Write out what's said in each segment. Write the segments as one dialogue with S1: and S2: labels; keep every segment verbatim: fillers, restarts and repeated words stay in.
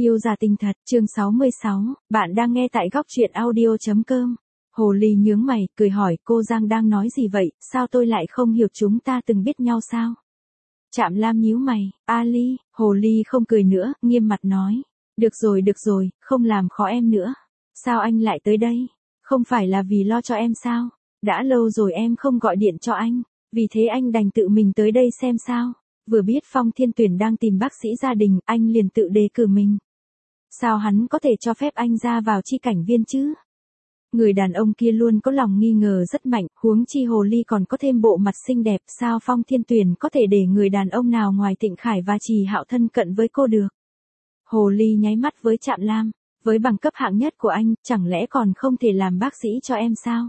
S1: Yêu giả tình thật, chương sáu mươi sáu, bạn đang nghe tại góc truyện audio chấm com. Hồ ly nhướng mày, cười hỏi, cô Giang đang nói gì vậy, sao tôi lại không hiểu, chúng ta từng biết nhau sao? Trạm Lam nhíu mày, Ali, Hồ ly không cười nữa, nghiêm mặt nói. Được rồi được rồi, không làm khó em nữa. Sao anh lại tới đây? Không phải là vì lo cho em sao? Đã lâu rồi em không gọi điện cho anh, vì thế anh đành tự mình tới đây xem sao. Vừa biết Phong Thiên Tuyển đang tìm bác sĩ gia đình, anh liền tự đề cử mình. Sao hắn có thể cho phép anh ra vào chi cảnh viên chứ? Người đàn ông kia luôn có lòng nghi ngờ rất mạnh, huống chi Hồ ly còn có thêm bộ mặt xinh đẹp, sao Phong Thiên Tuyển có thể để người đàn ông nào ngoài Tịnh Khải và Trì Hạo thân cận với cô được? Hồ ly nháy mắt với Trạm Lam, với bằng cấp hạng nhất của anh, chẳng lẽ còn không thể làm bác sĩ cho em sao?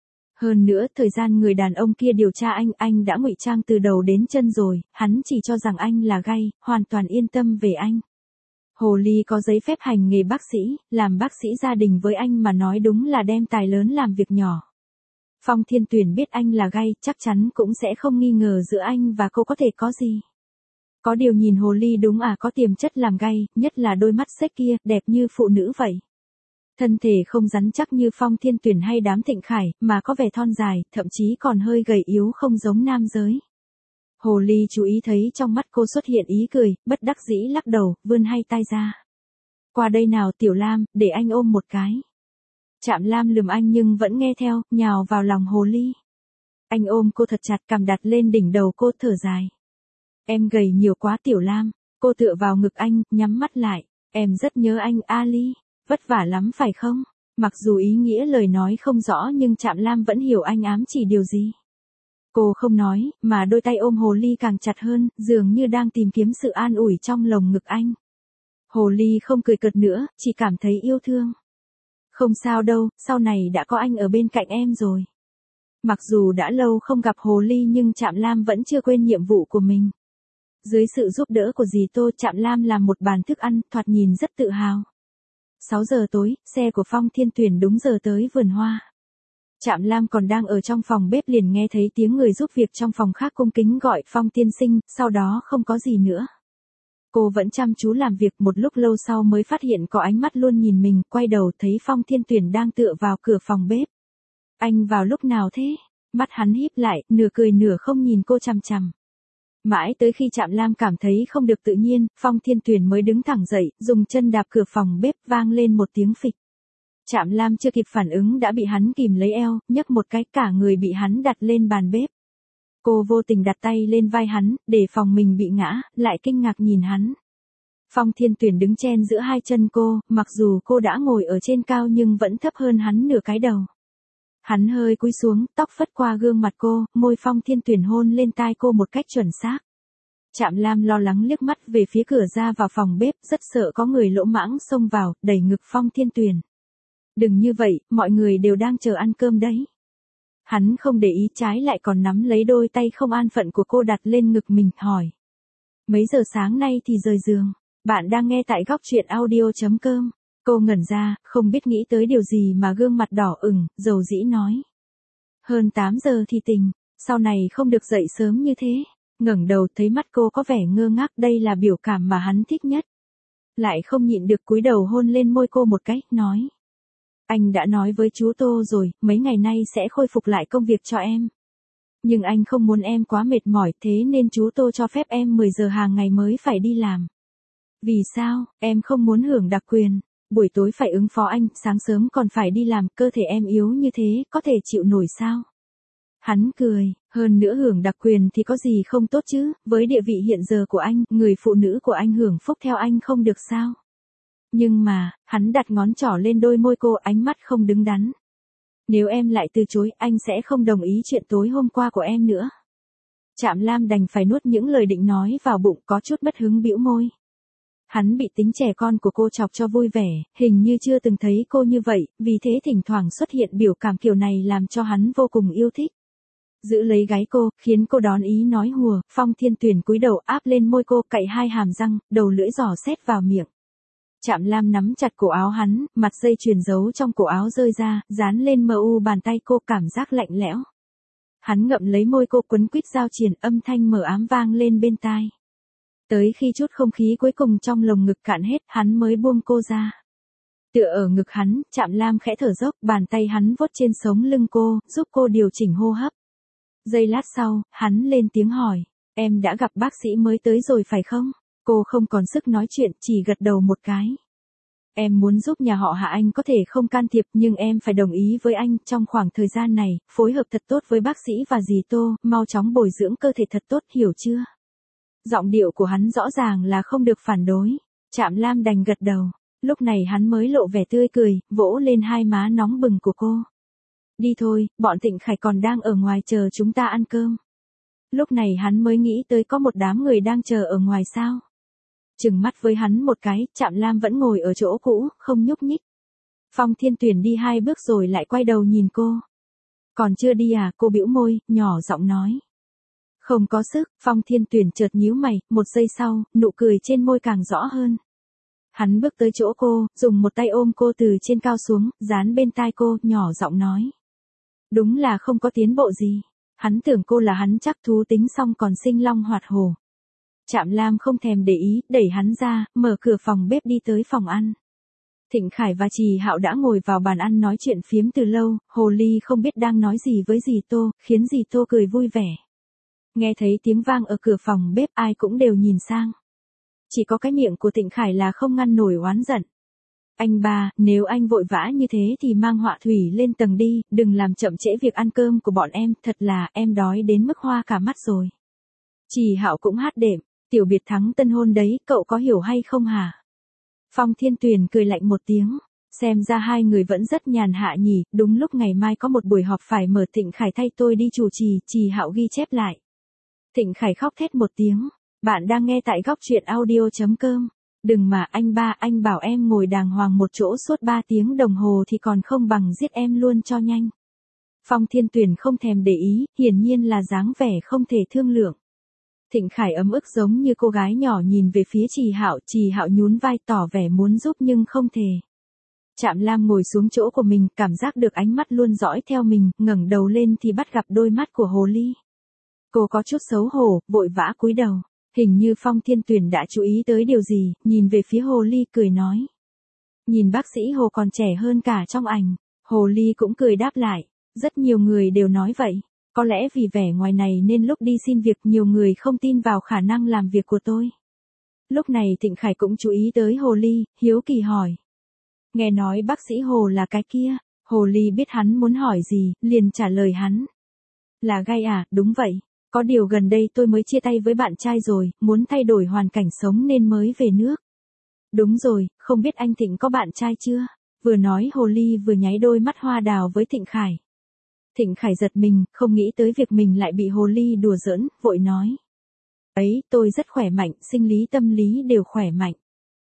S1: Hơn nữa, thời gian người đàn ông kia điều tra anh, anh đã ngụy trang từ đầu đến chân rồi, hắn chỉ cho rằng anh là gay, hoàn toàn yên tâm về anh. Hồ ly có giấy phép hành nghề bác sĩ, làm bác sĩ gia đình với anh mà nói đúng là đem tài lớn làm việc nhỏ. Phong Thiên Tuyển biết anh là gay, chắc chắn cũng sẽ không nghi ngờ giữa anh và cô có thể có gì. Có điều nhìn Hồ ly đúng à, có tiềm chất làm gay, nhất là đôi mắt xếch kia, đẹp như phụ nữ vậy. Thân thể không rắn chắc như Phong Thiên Tuyển hay đám Tịnh Khải, mà có vẻ thon dài, thậm chí còn hơi gầy yếu không giống nam giới. Hồ ly chú ý thấy trong mắt cô xuất hiện ý cười, bất đắc dĩ lắc đầu, vươn hai tay ra. Qua đây nào Tiểu Lam, để anh ôm một cái. Trạm Lam lườm anh nhưng vẫn nghe theo, nhào vào lòng Hồ ly. Anh ôm cô thật chặt, cằm đặt lên đỉnh đầu cô, thở dài. Em gầy nhiều quá Tiểu Lam. Cô tựa vào ngực anh, nhắm mắt lại. Em rất nhớ anh Ali. Vất vả lắm phải không? Mặc dù ý nghĩa lời nói không rõ nhưng Trạm Lam vẫn hiểu anh ám chỉ điều gì. Cô không nói, mà đôi tay ôm Hồ ly càng chặt hơn, dường như đang tìm kiếm sự an ủi trong lồng ngực anh. Hồ ly không cười cợt nữa, chỉ cảm thấy yêu thương. Không sao đâu, sau này đã có anh ở bên cạnh em rồi. Mặc dù đã lâu không gặp Hồ ly nhưng Trạm Lam vẫn chưa quên nhiệm vụ của mình. Dưới sự giúp đỡ của dì Tô, Trạm Lam làm một bàn thức ăn, thoạt nhìn rất tự hào. sáu giờ tối, xe của Phong Thiên Tuyển đúng giờ tới vườn hoa. Trạm Lam còn đang ở trong phòng bếp liền nghe thấy tiếng người giúp việc trong phòng khác cung kính gọi Phong tiên sinh, sau đó không có gì nữa. Cô vẫn chăm chú làm việc, một lúc lâu sau mới phát hiện có ánh mắt luôn nhìn mình, quay đầu thấy Phong Thiên Tuyển đang tựa vào cửa phòng bếp. Anh vào lúc nào thế? Mắt hắn híp lại, nửa cười nửa không nhìn cô chằm chằm. Mãi tới khi Trạm Lam cảm thấy không được tự nhiên, Phong Thiên Tuyển mới đứng thẳng dậy, dùng chân đạp cửa phòng bếp, vang lên một tiếng phịch. Trạm Lam chưa kịp phản ứng đã bị hắn kìm lấy eo, nhấc một cái, cả người bị hắn đặt lên bàn bếp. Cô vô tình đặt tay lên vai hắn, để phòng mình bị ngã, lại kinh ngạc nhìn hắn. Phong Thiên Tuyển đứng chen giữa hai chân cô, mặc dù cô đã ngồi ở trên cao nhưng vẫn thấp hơn hắn nửa cái đầu. Hắn hơi cúi xuống, tóc phất qua gương mặt cô, môi Phong Thiên Tuyển hôn lên tai cô một cách chuẩn xác. Trạm Lam lo lắng liếc mắt về phía cửa ra vào phòng bếp, rất sợ có người lỗ mãng xông vào, đẩy ngực Phong Thiên Tuyển. Đừng như vậy, mọi người đều đang chờ ăn cơm đấy. Hắn không để ý, trái lại còn nắm lấy đôi tay không an phận của cô đặt lên ngực mình, hỏi. Mấy giờ sáng nay thì rời giường? Bạn đang nghe tại góc truyện audio chấm com. Cô ngẩn ra, không biết nghĩ tới điều gì mà gương mặt đỏ ửng, dầu dĩ nói. Hơn tám giờ thì tỉnh, sau này không được dậy sớm như thế. Ngẩng đầu thấy mắt cô có vẻ ngơ ngác, đây là biểu cảm mà hắn thích nhất. Lại không nhịn được cúi đầu hôn lên môi cô một cái, nói. Anh đã nói với chú Tô rồi, mấy ngày nay sẽ khôi phục lại công việc cho em. Nhưng anh không muốn em quá mệt mỏi, thế nên chú Tô cho phép em mười giờ hàng ngày mới phải đi làm. Vì sao, em không muốn hưởng đặc quyền, buổi tối phải ứng phó anh, sáng sớm còn phải đi làm, cơ thể em yếu như thế, có thể chịu nổi sao? Hắn cười, hơn nữa hưởng đặc quyền thì có gì không tốt chứ, với địa vị hiện giờ của anh, người phụ nữ của anh hưởng phúc theo anh không được sao? Nhưng mà, hắn đặt ngón trỏ lên đôi môi cô, ánh mắt không đứng đắn. Nếu em lại từ chối, anh sẽ không đồng ý chuyện tối hôm qua của em nữa. Trạm Lam đành phải nuốt những lời định nói vào bụng, có chút mất hứng bĩu môi. Hắn bị tính trẻ con của cô chọc cho vui vẻ, hình như chưa từng thấy cô như vậy, vì thế thỉnh thoảng xuất hiện biểu cảm kiểu này làm cho hắn vô cùng yêu thích. Giữ lấy gáy cô, khiến cô đón ý nói hùa, Phong Thiên Tuyển cúi đầu áp lên môi cô, cạy hai hàm răng, đầu lưỡi giỏ xét vào miệng. Trạm Lam nắm chặt cổ áo hắn, mặt dây chuyền giấu trong cổ áo rơi ra, dán lên mờ u bàn tay cô, cảm giác lạnh lẽo. Hắn ngậm lấy môi cô, quấn quýt giao triền, âm thanh mờ ám vang lên bên tai. Tới khi chút không khí cuối cùng trong lồng ngực cạn hết, hắn mới buông cô ra. Tựa ở ngực hắn, Trạm Lam khẽ thở dốc, bàn tay hắn vuốt trên sống lưng cô, giúp cô điều chỉnh hô hấp. Giây lát sau, hắn lên tiếng hỏi, em đã gặp bác sĩ mới tới rồi phải không? Cô không còn sức nói chuyện, chỉ gật đầu một cái. Em muốn giúp nhà họ Hạ anh có thể không can thiệp, nhưng em phải đồng ý với anh, trong khoảng thời gian này, phối hợp thật tốt với bác sĩ và dì Tô, mau chóng bồi dưỡng cơ thể thật tốt, hiểu chưa? Giọng điệu của hắn rõ ràng là không được phản đối. Trạm Lam đành gật đầu. Lúc này hắn mới lộ vẻ tươi cười, vỗ lên hai má nóng bừng của cô. Đi thôi, bọn Thịnh Khải còn đang ở ngoài chờ chúng ta ăn cơm. Lúc này hắn mới nghĩ tới có một đám người đang chờ ở ngoài sao. Chừng mắt với hắn một cái, Trạm Lam vẫn ngồi ở chỗ cũ, không nhúc nhích. Phong Thiên Tuyển đi hai bước rồi lại quay đầu nhìn cô. Còn chưa đi à? Cô bĩu môi, nhỏ giọng nói. Không có sức. Phong Thiên Tuyển chợt nhíu mày, một giây sau, nụ cười trên môi càng rõ hơn. Hắn bước tới chỗ cô, dùng một tay ôm cô từ trên cao xuống, dán bên tai cô, nhỏ giọng nói. Đúng là không có tiến bộ gì. Hắn tưởng cô là hắn chắc thú tính xong còn sinh long hoạt hổ. Trạm Lam không thèm để ý, đẩy hắn ra, mở cửa phòng bếp đi tới phòng ăn. Thịnh Khải và Trì Hạo đã ngồi vào bàn ăn nói chuyện phiếm từ lâu, Hồ Ly không biết đang nói gì với dì Tô, khiến dì Tô cười vui vẻ. Nghe thấy tiếng vang ở cửa phòng bếp, ai cũng đều nhìn sang. Chỉ có cái miệng của Thịnh Khải là không ngăn nổi oán giận. Anh ba, nếu anh vội vã như thế thì mang họa thủy lên tầng đi, đừng làm chậm trễ việc ăn cơm của bọn em, thật là em đói đến mức hoa cả mắt rồi. Trì Hạo cũng hát đệm, tiểu biệt thắng tân hôn đấy, cậu có hiểu hay không hả? Phong Thiên Tuyền cười lạnh một tiếng, xem ra hai người vẫn rất nhàn hạ nhỉ, đúng lúc ngày mai có một buổi họp phải mở, Thịnh Khải thay tôi đi chủ trì, Trì Hạo ghi chép lại. Thịnh Khải khóc thét một tiếng, bạn đang nghe tại góc truyện audio chấm com. Đừng mà anh ba, anh bảo em ngồi đàng hoàng một chỗ suốt ba tiếng đồng hồ thì còn không bằng giết em luôn cho nhanh. Phong Thiên Tuyền không thèm để ý, hiển nhiên là dáng vẻ không thể thương lượng. Thịnh Khải ấm ức giống như cô gái nhỏ nhìn về phía Trì Hạo, Trì Hạo nhún vai tỏ vẻ muốn giúp nhưng không thể. Trạm Lam ngồi xuống chỗ của mình, cảm giác được ánh mắt luôn dõi theo mình, ngẩng đầu lên thì bắt gặp đôi mắt của Hồ Ly. Cô có chút xấu hổ, vội vã cúi đầu. Hình như Phong Thiên Tuyền đã chú ý tới điều gì, nhìn về phía Hồ Ly cười nói. Nhìn bác sĩ Hồ còn trẻ hơn cả trong ảnh. Hồ Ly cũng cười đáp lại. Rất nhiều người đều nói vậy. Có lẽ vì vẻ ngoài này nên lúc đi xin việc nhiều người không tin vào khả năng làm việc của tôi. Lúc này Thịnh Khải cũng chú ý tới Hồ Ly, hiếu kỳ hỏi. Nghe nói bác sĩ Hồ là cái kia. Hồ Ly biết hắn muốn hỏi gì, liền trả lời hắn. Là gay à, đúng vậy. Có điều gần đây tôi mới chia tay với bạn trai rồi, muốn thay đổi hoàn cảnh sống nên mới về nước. Đúng rồi, không biết anh Thịnh có bạn trai chưa? Vừa nói Hồ Ly vừa nháy đôi mắt hoa đào với Thịnh Khải. Thịnh Khải giật mình, không nghĩ tới việc mình lại bị Hồ Ly đùa giỡn, vội nói. Ấy, tôi rất khỏe mạnh, sinh lý tâm lý đều khỏe mạnh.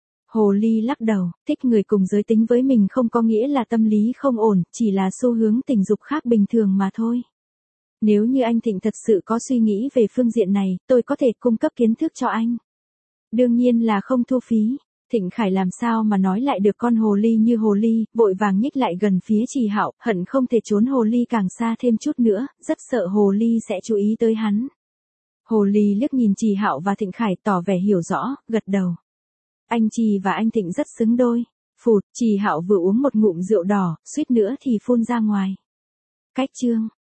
S1: Hồ Ly lắc đầu, thích người cùng giới tính với mình không có nghĩa là tâm lý không ổn, chỉ là xu hướng tình dục khác bình thường mà thôi. Nếu như anh Thịnh thật sự có suy nghĩ về phương diện này, tôi có thể cung cấp kiến thức cho anh. Đương nhiên là không thu phí. Thịnh Khải làm sao mà nói lại được con Hồ Ly như Hồ Ly, vội vàng nhích lại gần phía Trì Hạo, hận không thể trốn Hồ Ly càng xa thêm chút nữa, rất sợ Hồ Ly sẽ chú ý tới hắn. Hồ Ly liếc nhìn Trì Hạo và Thịnh Khải tỏ vẻ hiểu rõ, gật đầu. Anh Trì và anh Thịnh rất xứng đôi. Phụt, Trì Hạo vừa uống một ngụm rượu đỏ, suýt nữa thì phun ra ngoài. Cách chương